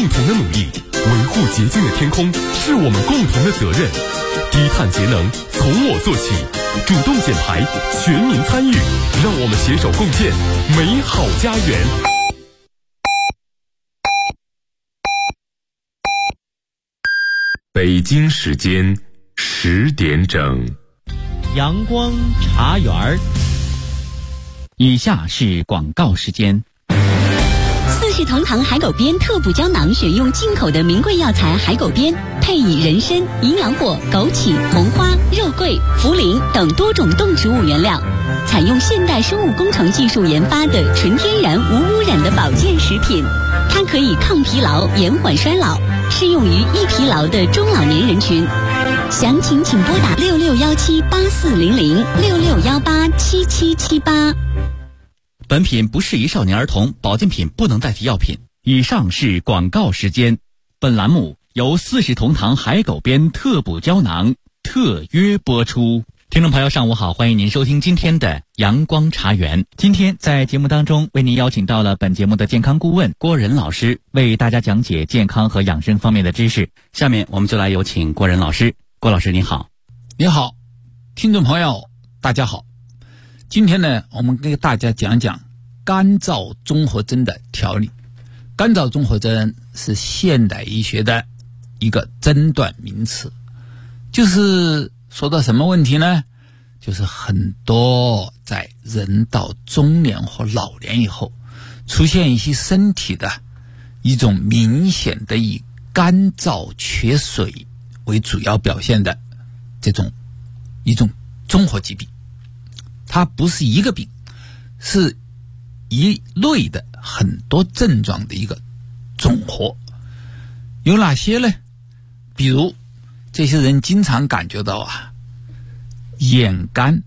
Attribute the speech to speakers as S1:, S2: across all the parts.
S1: 共同的努力，维护洁净的天空是我们共同的责任。低碳节能从我做起，主动减排，全民参与，让我们携手共建美好家园。北京时间10点整，
S2: 阳光茶园儿。以下是广告时间。
S3: 四世同堂海狗鞭特补胶囊，选用进口的名贵药材海狗鞭，配以人参、营养果、枸杞、红花、肉桂、茯苓等多种动植物原料，采用现代生物工程技术研发的纯天然无污染的保健食品。它可以抗疲劳、延缓衰老，适用于易疲劳的中老年人群。详情请拨打6617840066187778。
S2: 本品不适宜少年儿童，保健品不能代替药品。以上是广告时间。本栏目由四世同堂海狗鞭特补胶囊特约播出。听众朋友上午好，欢迎您收听今天的阳光茶园。今天在节目当中为您邀请到了本节目的健康顾问郭仁老师，为大家讲解健康和养生方面的知识。下面我们就来有请郭仁老师。郭老师您好。
S4: 你好，听众朋友大家好。今天呢，我们给大家讲讲干燥综合征的调理。干燥综合征是现代医学的一个诊断名词，就是说到什么问题呢？就是很多在人到中年或老年以后，出现一些身体的一种明显的以干燥缺水为主要表现的一种综合疾病。它不是一个病，是一类的很多症状的一个总和。有哪些呢？比如这些人经常感觉到眼干，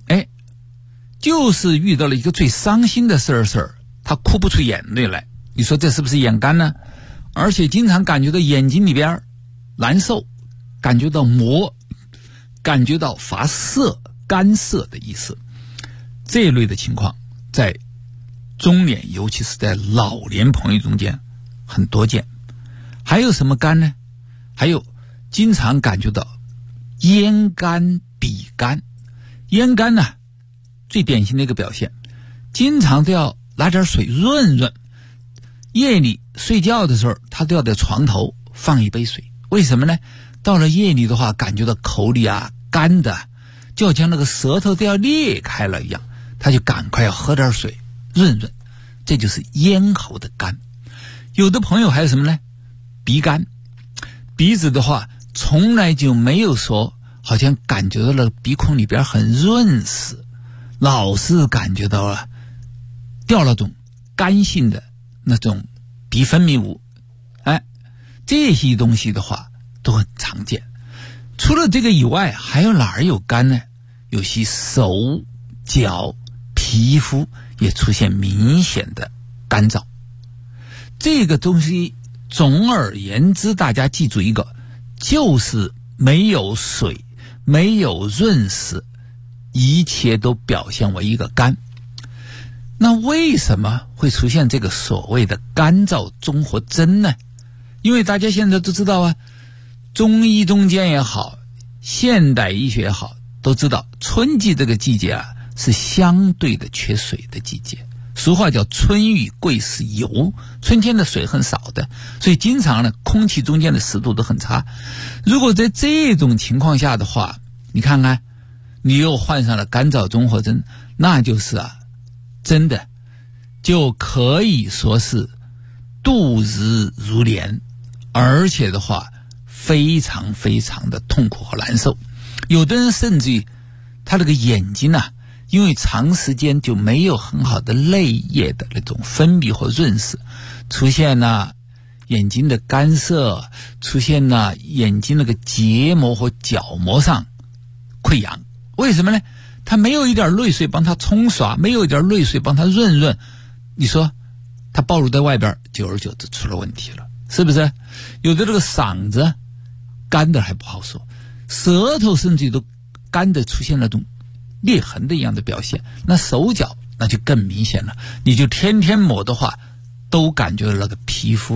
S4: 就是遇到了一个最伤心的事儿，他哭不出眼泪来。你说这是不是眼干呢？而且经常感觉到眼睛里边难受，感觉到膜，感觉到发涩、干涩的意思。这一类的情况在中年，尤其是在老年朋友中间很多见。还有什么干呢？还有经常感觉到咽干、鼻干。咽干呢，最典型的一个表现，经常都要拿点水润润。夜里睡觉的时候，他都要在床头放一杯水。为什么呢？到了夜里的话，感觉到口里干的，就好像那个舌头都要裂开了一样，他就赶快要喝点水润润。这就是咽喉的干。有的朋友还有什么呢？鼻干。鼻子的话从来就没有说好像感觉到了鼻孔里边很润死，老是感觉到了掉了种干性的那种鼻分泌物。这些东西的话都很常见。除了这个以外，还有哪儿有干呢？有些手脚皮肤也出现明显的干燥。这个东西总而言之，大家记住一个，就是没有水，没有润湿，一切都表现为一个干。那为什么会出现这个所谓的干燥综合征呢？因为大家现在都知道中医中间也好，现代医学也好，都知道春季这个季节是相对的缺水的季节。俗话叫春雨贵是油，春天的水很少的，所以经常呢空气中间的湿度都很差。如果在这种情况下的话，你看看你又患上了干燥综合征，那就是真的就可以说是度日如年，而且的话非常非常的痛苦和难受。有的人甚至于他这个眼睛因为长时间就没有很好的泪液的那种分泌和润湿，出现眼睛的干涩，出现眼睛那个结膜和角膜上溃疡。为什么呢？他没有一点泪水帮他冲刷，没有一点泪水帮他润润，你说他暴露在外边，久而久之出了问题了，是不是？有的这个嗓子干的还不好说，舌头甚至都干的出现那种裂痕的一样的表现。那手脚那就更明显了，你就天天抹的话，都感觉那个皮肤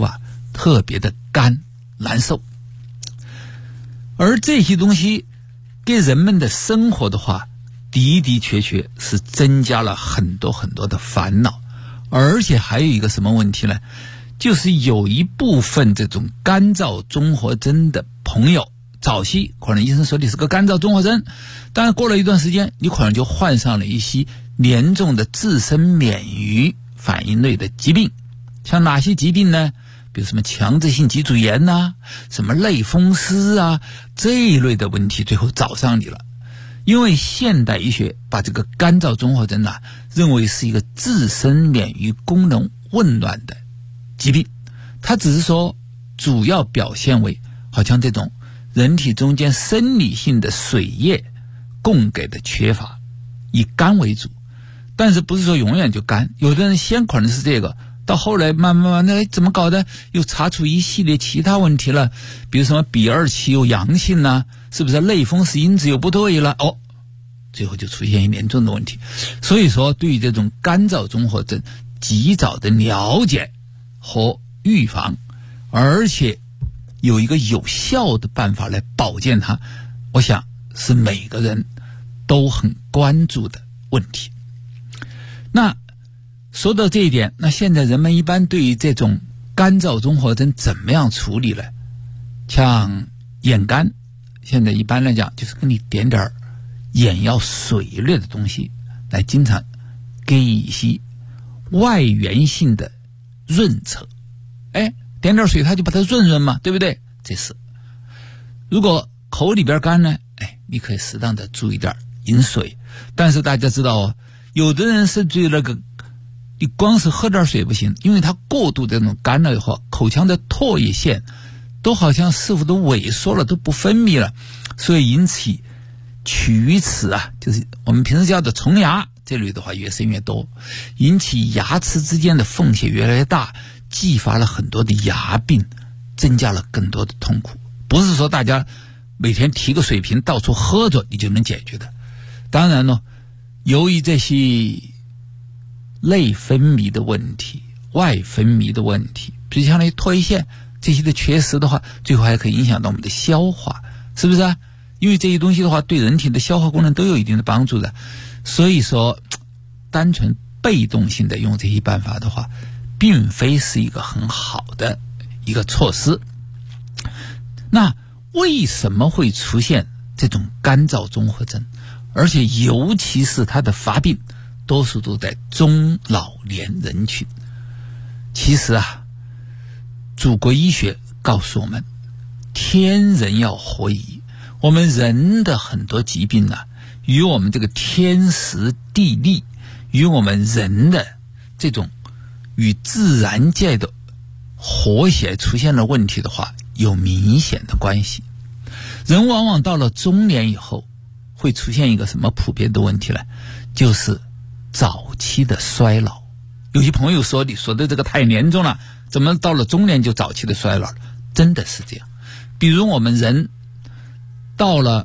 S4: 特别的干难受。而这些东西给人们的生活的话，的的确确是增加了很多很多的烦恼。而且还有一个什么问题呢？就是有一部分这种干燥综合征的朋友，早期可能医生说你是个干燥综合征，但是过了一段时间，你可能就患上了一些严重的自身免疫反应类的疾病。像哪些疾病呢？比如什么强直性脊柱炎啊，什么类风湿啊，这一类的问题最后找上你了。因为现代医学把这个干燥综合征认为是一个自身免疫功能紊乱的疾病，它只是说主要表现为好像这种人体中间生理性的水液供给的缺乏，以干为主，但是不是说永远就干，有的人先可能是这个，到后来慢慢怎么搞的，又查出一系列其他问题了，比如什么B2期有阳性啊，是不是类风湿因子又不对了，最后就出现严重的问题。所以说对于这种干燥综合征及早的了解和预防，而且有一个有效的办法来保健它，我想是每个人都很关注的问题。那说到这一点，那现在人们一般对于这种干燥综合征怎么样处理呢？像眼干，现在一般来讲就是给你点点眼药水类的东西，来经常给一些外源性的润泽，点点水它就把它润嘛，对不对？这是。如果口里边干呢，你可以适当的注意点饮水，但是大家知道有的人甚至于你光是喝点水不行，因为它过度这种干了以后，口腔的唾液腺都好像似乎都萎缩了，都不分泌了，所以引起龋齿就是我们平时叫的虫牙，这类的话越生越多，引起牙齿之间的缝隙越来越大，继发了很多的牙病，增加了更多的痛苦。不是说大家每天提个水瓶到处喝着你就能解决的。当然了，由于这些内分泌的问题、外分泌的问题，比如像那唾液腺这些的缺失的话，最后还可以影响到我们的消化，是不是因为这些东西的话对人体的消化功能都有一定的帮助的。所以说单纯被动性的用这些办法的话，并非是一个很好的一个措施。那为什么会出现这种干燥综合征，而且尤其是它的发病多数都在中老年人群？其实祖国医学告诉我们，天人要合一，我们人的很多疾病与我们这个天时地利，与我们人的这种与自然界的和谐出现了问题的话，有明显的关系。人往往到了中年以后，会出现一个什么普遍的问题呢？就是早期的衰老。有些朋友说你说的这个太严重了，怎么到了中年就早期的衰老了？真的是这样。比如我们人到了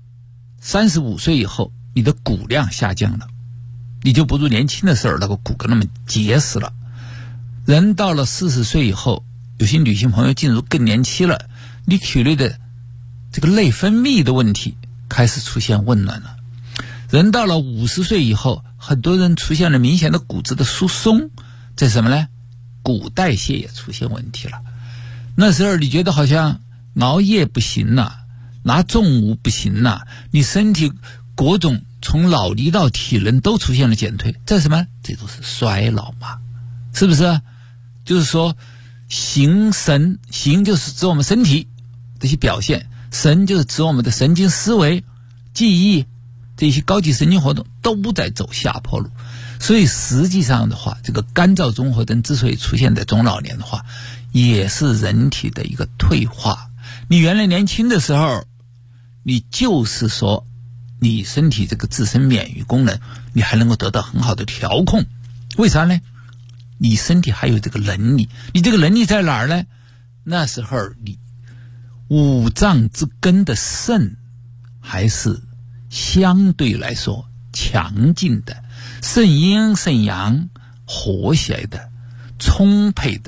S4: 35岁以后，你的骨量下降了，你就不如年轻的时候那个骨骼那么结实了。人到了40岁以后，有些女性朋友进入更年期了，你体内的这个内分泌的问题开始出现紊乱了。人到了50岁以后，很多人出现了明显的骨质的疏松，这是什么呢？骨代谢也出现问题了。那时候你觉得好像熬夜不行了，拿重物不行了，你身体各种从脑力到体能都出现了减退，这是什么？这都是衰老嘛，是不是？就是说形神，形就是指我们身体这些表现，神就是指我们的神经思维、记忆，这些高级神经活动都在走下坡路。所以实际上的话，这个干燥综合征之所以出现在中老年的话，也是人体的一个退化。你原来年轻的时候，你就是说你身体这个自身免疫功能你还能够得到很好的调控，为啥呢？你身体还有这个能力，你这个能力在哪儿呢？那时候你五脏之根的肾还是相对来说强劲的，肾阴肾阳和谐的充沛的，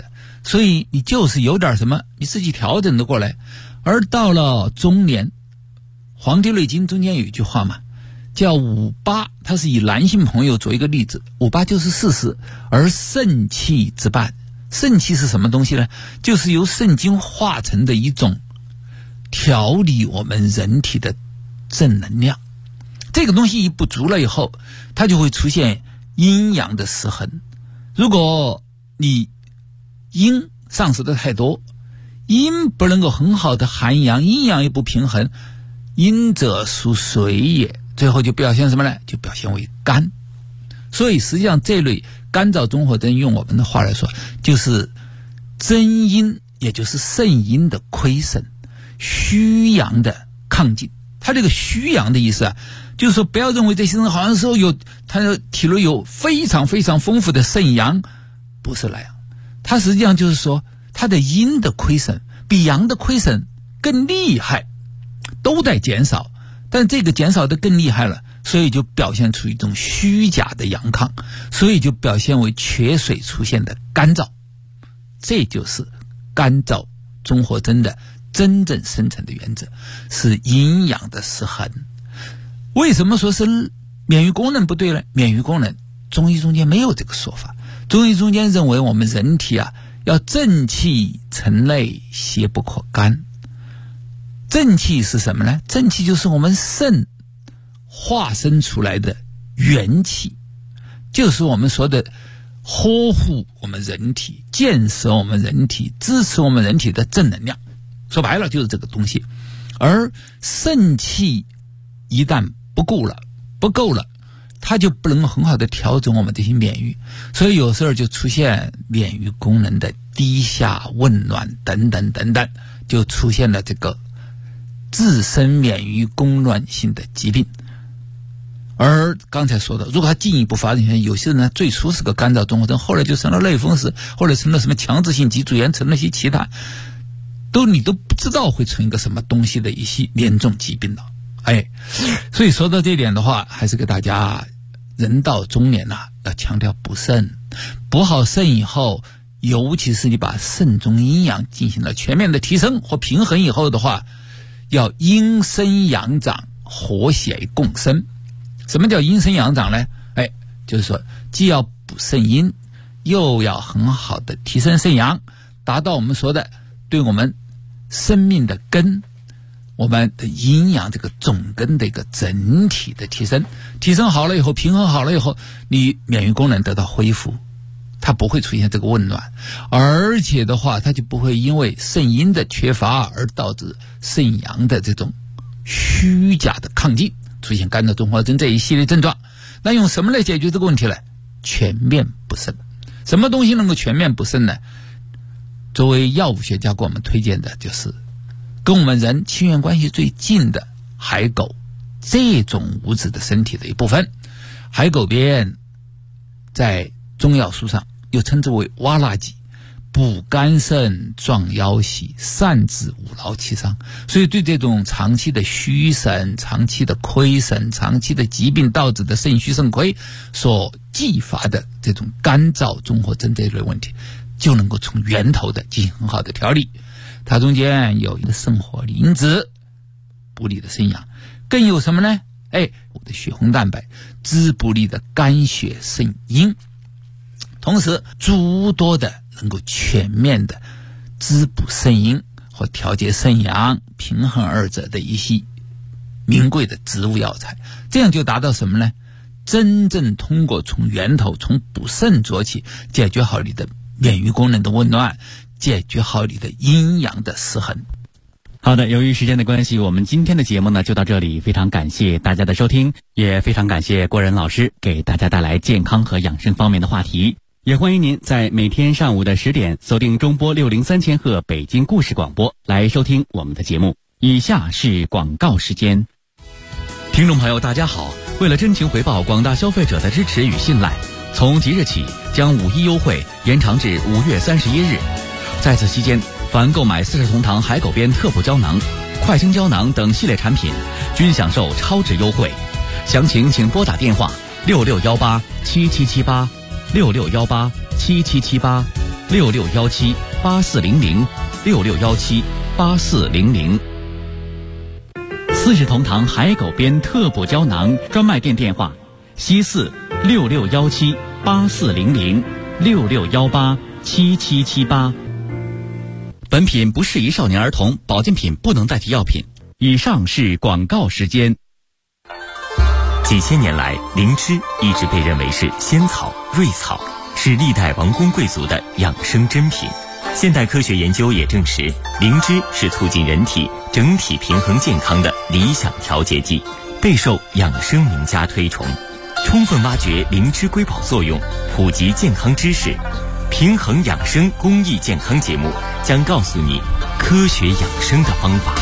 S4: 所以你就是有点什么，你自己调整得过来。而到了中年，《黄帝内经》中间有一句话嘛，叫58，它是以男性朋友做一个例子，58就是40，而肾气之半。肾气是什么东西呢？就是由肾经化成的一种调理我们人体的正能量。这个东西一不足了以后，它就会出现阴阳的失衡。如果你阴丧失的太多，阴不能够很好的涵养，阴阳也不平衡，阴者属水也，最后就表现什么呢？就表现为肝。所以实际上这类干燥综合征，用我们的话来说，就是真阴，也就是肾阴的亏损，虚阳的亢进。他这个虚阳的意思啊，就是说不要认为这些人好像说他的体内有非常非常丰富的肾阳，不是那样。他实际上就是说他的阴的亏损比阳的亏损更厉害，都在减少，但这个减少的更厉害了，所以就表现出一种虚假的阳亢，所以就表现为缺水出现的干燥。这就是干燥综合征的真正生成的原则，是阴阳的失衡。为什么说是免疫功能不对呢？免疫功能中医中间没有这个说法，中医中间认为我们人体啊，要正气沉内，邪不可干。正气是什么呢？正气就是我们肾化生出来的元气，就是我们说的呵护我们人体、建设我们人体、支持我们人体的正能量。说白了就是这个东西。而肾气一旦不够了，它就不能很好的调整我们这些免疫，所以有时候就出现免疫功能的低下、紊乱等等等等，就出现了这个自身免疫功乱性的疾病。而刚才说的，如果它进一步发展，有些人呢最初是个干燥综合征，后来就成了类风湿，后来成了什么强直性脊柱炎，成了些其他你都不知道会成一个什么东西的一些严重疾病了。所以说到这点的话，还是给大家人到中年要强调补肾。补好肾以后，尤其是你把肾中阴阳进行了全面的提升或平衡以后的话，要阴生阳长，和谐共生。什么叫阴生阳长呢？就是说既要补肾阴，又要很好的提升肾阳，达到我们说的对我们生命的根，我们的阴阳这个总根的一个整体的提升。提升好了以后，平衡好了以后，你免疫功能得到恢复，它不会出现这个紊乱，而且的话，它就不会因为肾阴的缺乏而导致肾阳的这种虚假的亢进，出现干燥综合征这一系列症状。那用什么来解决这个问题呢？全面补肾。什么东西能够全面补肾呢？作为药物学家给我们推荐的，就是跟我们人亲缘关系最近的海狗这种物质的身体的一部分。海狗鞭在中药书上又称之为蛙蜡剂，补肝肾、壮腰膝、散治五劳七伤。所以对这种长期的虚肾、长期的亏肾、长期的疾病导致的肾虚肾亏所继发的这种干燥综合征这类问题，就能够从源头的进行很好的调理。它中间有一个肾活力因子，补你的肾阳，更有什么呢？我的血红蛋白，滋补你的肝血肾阴，同时诸多的能够全面的滋补肾阴和调节肾阳、平衡二者的一些名贵的植物药材。这样就达到什么呢？真正通过从源头，从补肾做起，解决好你的免疫功能的紊乱，解决好你的阴阳的失衡。
S2: 好的，由于时间的关系，我们今天的节目呢就到这里，非常感谢大家的收听，也非常感谢郭仁老师给大家带来健康和养生方面的话题。也欢迎您在每天上午的10点锁定中波603千赫北京故事广播来收听我们的节目。以下是广告时间。听众朋友大家好，为了真情回报广大消费者的支持与信赖，从即日起将5·1优惠延长至5月31日。在此期间，凡购买40同堂海狗鞭特补胶囊、快清胶囊等系列产品，均享受超值优惠。详情请拨打电话66187778，66187778。 66178400，66178400。四世同堂海狗鞭特补胶囊专卖店电话：西4 66178400，66187778。本品不适宜少年儿童，保健品不能代替药品。以上是广告时间。
S5: 几千年来，灵芝一直被认为是仙草、瑞草，是历代王公贵族的养生珍品。现代科学研究也证实，灵芝是促进人体整体平衡健康的理想调节剂，备受养生名家推崇。充分挖掘灵芝瑰宝作用，普及健康知识，平衡养生公益健康节目将告诉你科学养生的方法。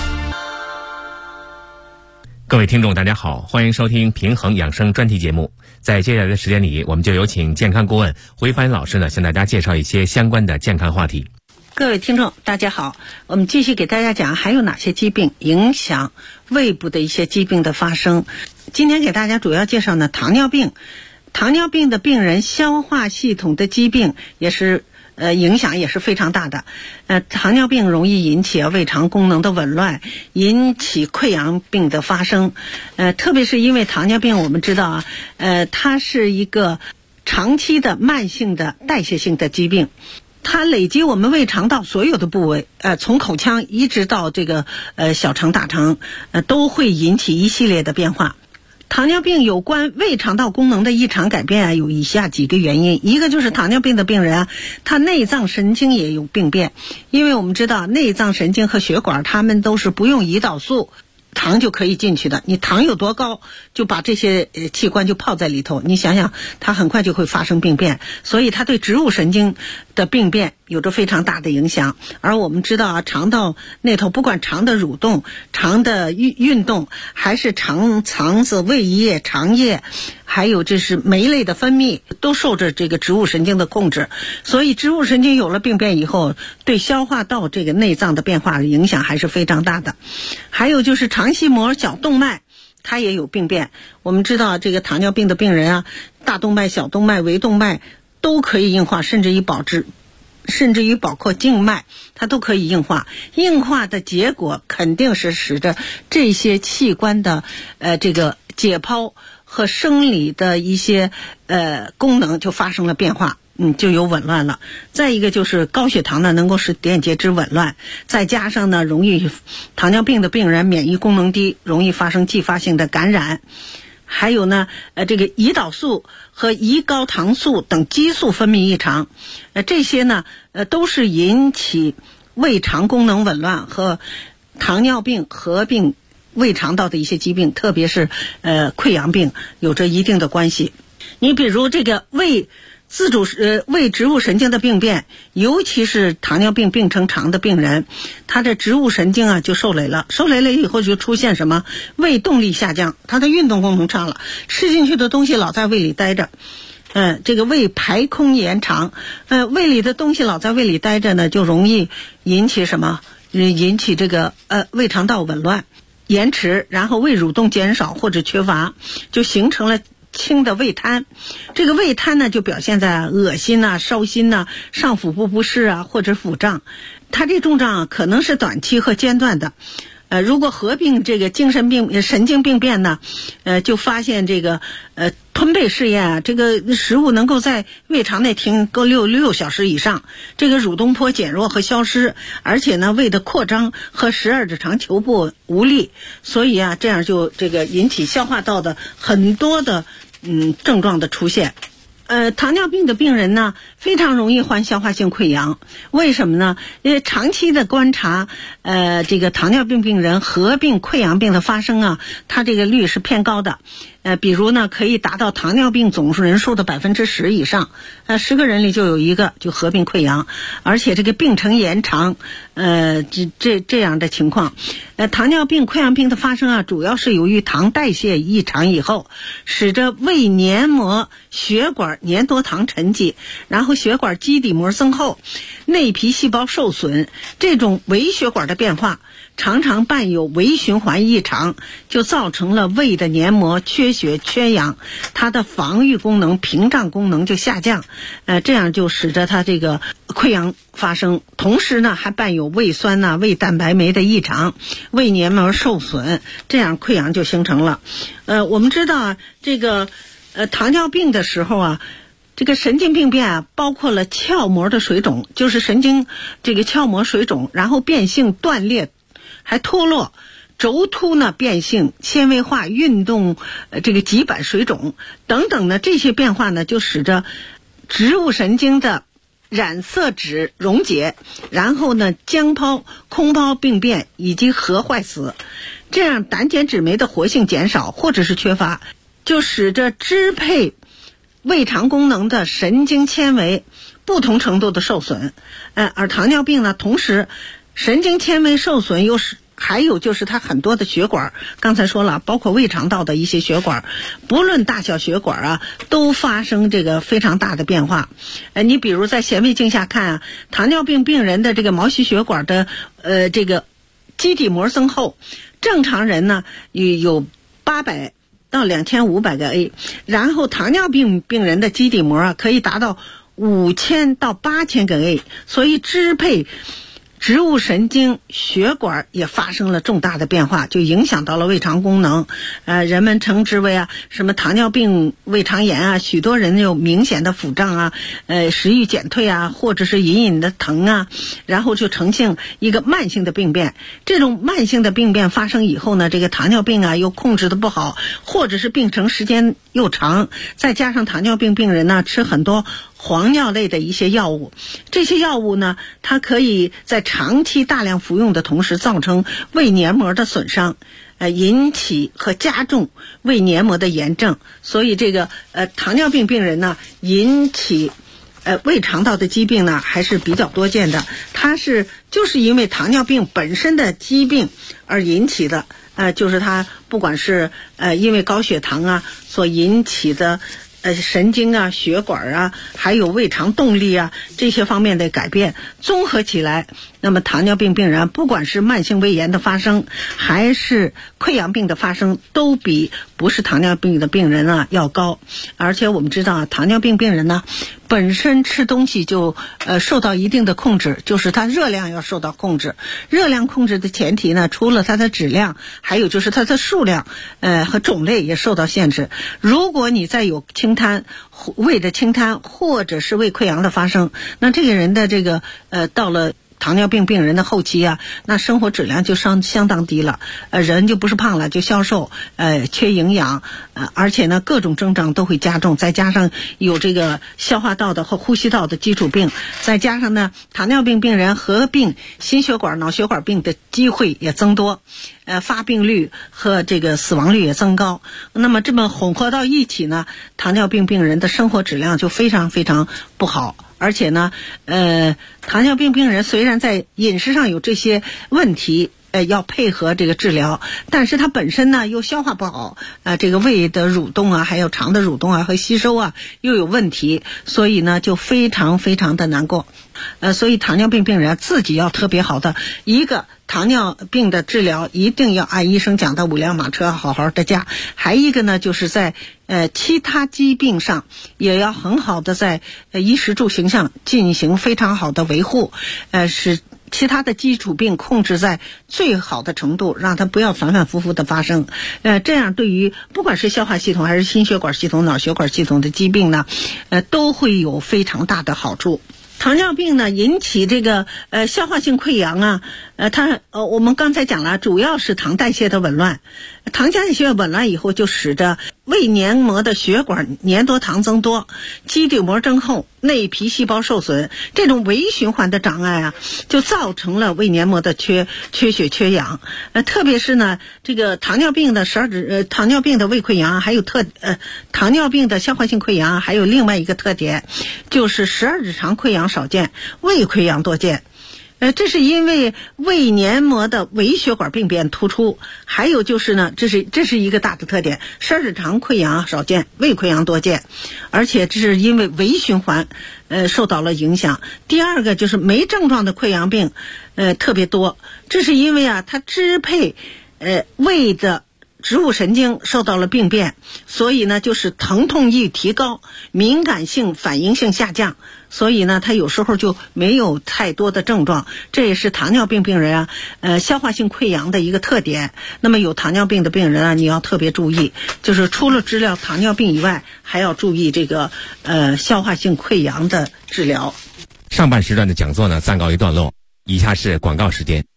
S6: 各位听众大家好，欢迎收听平衡养生专题节目。在接下来的时间里，我们就有请健康顾问胡一帆老师呢，向大家介绍一些相关的健康话题。
S7: 各位听众大家好，我们继续给大家讲还有哪些疾病影响胃部的一些疾病的发生。今天给大家主要介绍呢糖尿病。糖尿病的病人消化系统的疾病也是影响也是非常大的。糖尿病容易引起胃肠功能的紊乱，引起溃疡病的发生。特别是因为糖尿病我们知道啊，它是一个长期的慢性的代谢性的疾病。它累积我们胃肠道所有的部位，从口腔一直到这个小肠大肠，都会引起一系列的变化。糖尿病有关胃肠道功能的异常改变有以下几个原因。一个就是糖尿病的病人他内脏神经也有病变，因为我们知道内脏神经和血管它们都是不用胰岛素糖就可以进去的，你糖有多高就把这些器官就泡在里头，你想想它很快就会发生病变，所以它对植物神经的病变有着非常大的影响。而我们知道啊，肠道那头不管肠的蠕动、肠的运动，还是肠子、胃液、肠液，还有就是酶类的分泌，都受着这个植物神经的控制。所以植物神经有了病变以后，对消化道这个内脏的变化影响还是非常大的。还有就是肠系膜小动脉它也有病变。我们知道这个糖尿病的病人啊，大动脉、小动脉、微动脉都可以硬化，甚至于包括静脉它都可以硬化。硬化的结果肯定是使得这些器官的这个解剖和生理的一些功能就发生了变化，就有紊乱了。再一个就是高血糖呢能够使电解质紊乱，再加上呢糖尿病的病人免疫功能低，容易发生继发性的感染。还有呢这个胰岛素和胰高糖素等激素分泌异常，这些呢都是引起胃肠功能紊乱和糖尿病合并胃肠道的一些疾病，特别是溃疡病有着一定的关系。你比如这个胃植物神经的病变，尤其是糖尿病病程长的病人，他的植物神经就受累了以后就出现什么胃动力下降，他的运动功能差了，吃进去的东西老在胃里待着，这个胃排空延长，胃里的东西老在胃里待着呢，就容易引起什么？引起这个胃肠道紊乱延迟，然后胃蠕动减少或者缺乏，就形成了轻的胃瘫。这个胃瘫呢就表现在恶心烧心上腹部不适或者腹胀。它这种症可能是短期和间断的。如果合并这个精神病神经病变呢，就发现这个吞背试验这个食物能够在胃肠内停够6小时以上，这个蠕动波减弱和消失，而且呢胃的扩张和12指肠球部无力，所以这样就这个引起消化道的很多的症状的出现。糖尿病的病人呢非常容易患消化性溃疡。为什么呢？因为长期的观察这个糖尿病病人合并溃疡病的发生它这个率是偏高的。比如呢可以达到糖尿病总人数的10%以上，10个人里就有一个就合并溃疡，而且这个病程延长，这样的情况。糖尿病溃疡病的发生主要是由于糖代谢异常以后，使得胃黏膜血管粘多糖沉积，然后血管基底膜增厚，内皮细胞受损，这种微血管的变化常常伴有微循环异常，就造成了胃的黏膜缺缺血缺氧，它的防御功能、屏障功能就下降，这样就使得它这个溃疡发生。同时呢，还伴有胃酸呐、胃蛋白酶的异常、胃黏膜受损，这样溃疡就形成了。我们知道啊，这个糖尿病的时候啊，这个神经病变啊，包括了鞘膜的水肿，就是神经这个鞘膜水肿，然后变性、断裂，还脱落。轴突呢变性、纤维化、运动这个脊板水肿等等呢，这些变化呢，就使得植物神经的染色质溶解，然后呢浆泡、空泡病变以及核坏死，这样胆碱酯酶的活性减少或者是缺乏，就使得支配胃肠功能的神经纤维不同程度的受损。而糖尿病呢，同时神经纤维受损又是还有就是它很多的血管，刚才说了，包括胃肠道的一些血管，不论大小血管啊，都发生这个非常大的变化。你比如在显微镜下看啊，糖尿病病人的这个毛细血管的这个基底膜增厚，正常人呢有800到2500个 A， 然后糖尿病病人的基底膜啊可以达到5000到8000个 A， 所以支配植物神经血管也发生了重大的变化，就影响到了胃肠功能。人们称之为什么糖尿病胃肠炎啊，许多人有明显的腹胀啊，食欲减退啊，或者是隐隐的疼啊，然后就呈现一个慢性的病变。这种慢性的病变发生以后呢，这个糖尿病啊又控制的不好，或者是病程时间又长，再加上糖尿病病人呢吃很多黄尿类的一些药物，这些药物呢，它可以在长期大量服用的同时造成胃黏膜的损伤，引起和加重胃黏膜的炎症。所以这个糖尿病病人呢，引起胃肠道的疾病呢还是比较多见的。它就是因为糖尿病本身的疾病而引起的，就是它不管是因为高血糖啊所引起的神经啊、血管啊，还有胃肠动力啊，这些方面的改变综合起来，那么糖尿病病人不管是慢性胃炎的发生还是溃疡病的发生，都比不是糖尿病的病人啊要高。而且我们知道糖尿病病人呢本身吃东西就受到一定的控制，就是它热量要受到控制。热量控制的前提呢，除了它的质量，还有就是它的数量和种类也受到限制。如果你再有清瘫、胃的清瘫或者是胃溃疡的发生，那这个人的这个到了糖尿病病人的后期啊，那生活质量就相当低了，人就不是胖了，就消瘦，缺营养，而且呢各种症状都会加重，再加上有这个消化道的和呼吸道的基础病，再加上呢糖尿病病人合并心血管、脑血管病的机会也增多，发病率和这个死亡率也增高。那么这么混合到一起呢，糖尿病病人的生活质量就非常非常不好。而且呢糖尿病病人虽然在饮食上有这些问题，要配合这个治疗，但是他本身呢又消化不好，这个胃的蠕动啊，还有肠的蠕动啊和吸收啊又有问题，所以呢就非常非常的难过。所以糖尿病病人自己要特别好的一个糖尿病的治疗，一定要按医生讲的5辆马车好好的驾。还一个呢，就是在其他疾病上也要很好的在衣食住行上进行非常好的维护，使其他的基础病控制在最好的程度，让它不要反反复复的发生。这样对于不管是消化系统还是心血管系统、脑血管系统的疾病呢，都会有非常大的好处。糖尿病呢引起这个消化性溃疡啊，我们刚才讲了，主要是糖代谢的紊乱。糖代谢紊乱以后，就使得胃黏膜的血管粘多糖增多，基底膜增厚，内皮细胞受损，这种微循环的障碍啊，就造成了胃黏膜的缺血缺氧。特别是呢，这个糖尿病的糖尿病的胃溃疡，还有糖尿病的消化性溃疡，还有另外一个特点，就是12指肠溃疡少见，胃溃疡多见。这是因为胃黏膜的微血管病变突出，还有就是呢，这是一个大的特点，12指肠溃疡少见，胃溃疡多见，而且这是因为微循环受到了影响。第二个就是没症状的溃疡病特别多，这是因为啊，它支配胃的植物神经受到了病变，所以呢就是疼痛欲提高，敏感性反应性下降，所以呢它有时候就没有太多的症状。这也是糖尿病病人消化性溃疡的一个特点。那么有糖尿病的病人你要特别注意，就是除了治疗糖尿病以外，还要注意这个消化性溃疡的治疗。
S6: 上半时段的讲座呢暂告一段落，以下是广告时间。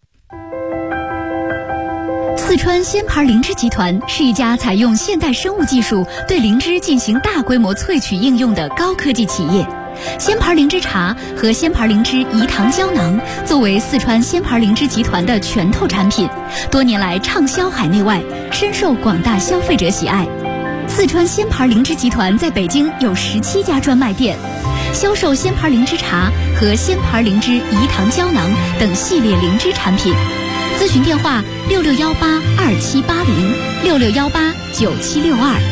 S8: 四川鲜牌灵芝集团是一家采用现代生物技术对灵芝进行大规模萃取应用的高科技企业。鲜牌灵芝茶和鲜牌灵芝饴糖胶囊作为四川鲜牌灵芝集团的拳头产品，多年来畅销海内外，深受广大消费者喜爱。四川鲜牌灵芝集团在北京有17家专卖店，销售鲜牌灵芝茶和鲜牌灵芝饴糖胶囊等系列灵芝产品。咨询电话66182780，66189762。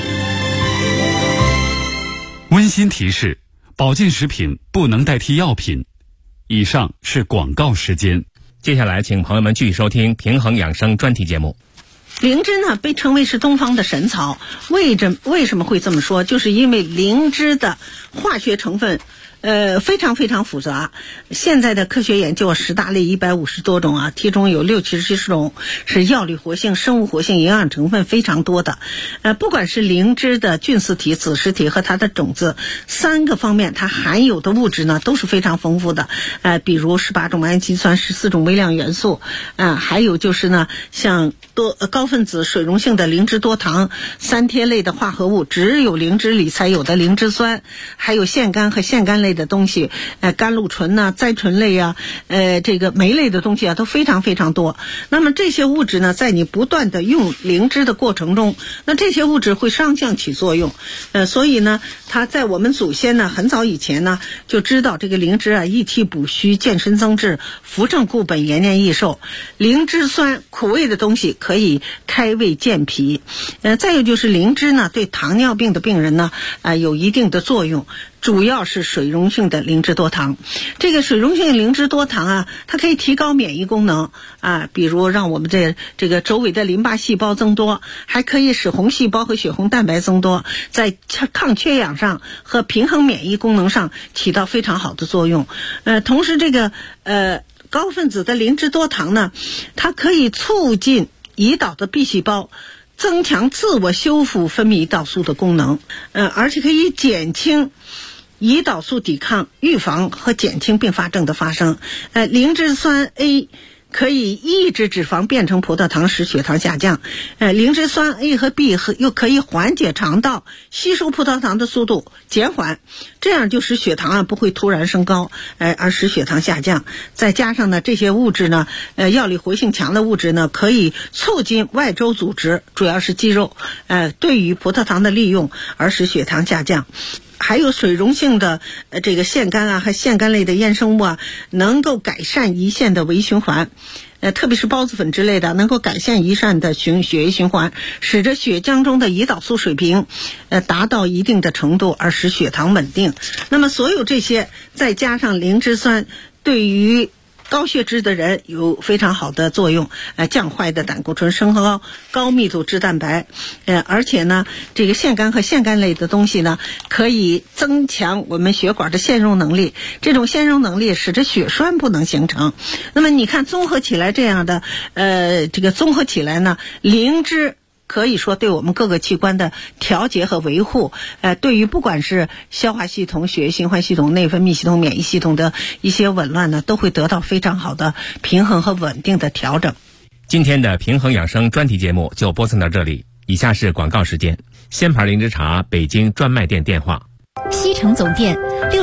S1: 温馨提示：保健食品不能代替药品。以上是广告时间。
S6: 接下来请朋友们继续收听平衡养生专题节目。
S7: 灵芝呢被称为是东方的神草，为什么会这么说？就是因为灵芝的化学成分非常非常复杂。现在的科学研究10大类150多种其中有60-70种是药理活性、生物活性、营养成分非常多的。不管是灵芝的菌丝体、子实体和它的种子3个方面，它含有的物质呢都是非常丰富的。比如18种氨基酸、14种微量元素，还有就是呢像高分子水溶性的灵芝多糖、三萜类的化合物，只有灵芝里才有的灵芝酸，还有腺苷和腺苷类的东西，甘露醇甾醇类这个酶类的东西都非常非常多。那么这些物质呢，在你不断的用灵芝的过程中，那这些物质会双向起作用。所以呢，它在我们祖先呢很早以前呢就知道这个灵芝益气补虚、健身增智、扶正固本、延年益寿。灵芝酸苦味的东西可以开胃健脾。再有就是灵芝呢对糖尿病的病人呢有一定的作用。主要是水溶性的灵芝多糖。这个水溶性灵芝多糖它可以提高免疫功能比如让我们这个周围的淋巴细胞增多，还可以使红细胞和血红蛋白增多，在抗缺氧上和平衡免疫功能上起到非常好的作用。同时这个高分子的灵芝多糖呢，它可以促进胰岛的 B 细胞增强自我修复分泌胰岛素的功能，而且可以减轻胰岛素抵抗、预防和减轻并发症的发生。灵芝酸 A 可以抑制脂肪变成葡萄糖，使血糖下降。灵芝酸 A 和 B 又可以缓解肠道吸收葡萄糖的速度，减缓，这样就使血糖不会突然升高，而使血糖下降。再加上呢，这些物质呢，药理活性强的物质呢，可以促进外周组织，主要是肌肉，对于葡萄糖的利用，而使血糖下降。还有水溶性的这个腺苷和腺苷类的衍生物能够改善胰腺的微循环，特别是孢子粉之类的，能够改善胰腺的血液循环，使得血浆中的胰岛素水平达到一定的程度，而使血糖稳定。那么所有这些再加上灵芝酸，对于高血脂的人有非常好的作用，降坏的胆固醇，升高密度脂蛋白，而且呢，这个腺苷和腺苷类的东西呢，可以增强我们血管的腺溶能力，这种腺溶能力使得血栓不能形成。那么你看综合起来这样的，这个综合起来呢，灵芝可以说对我们各个器官的调节和维护，对于不管是消化系统、血液循环系统、内分泌系统、免疫系统的一些紊乱呢，都会得到非常好的平衡和稳定的调整。
S6: 今天的平衡养生专题节目就播送到这里，以下是广告时间。鲜牌灵芝茶北京专卖店电话：
S8: 西城总店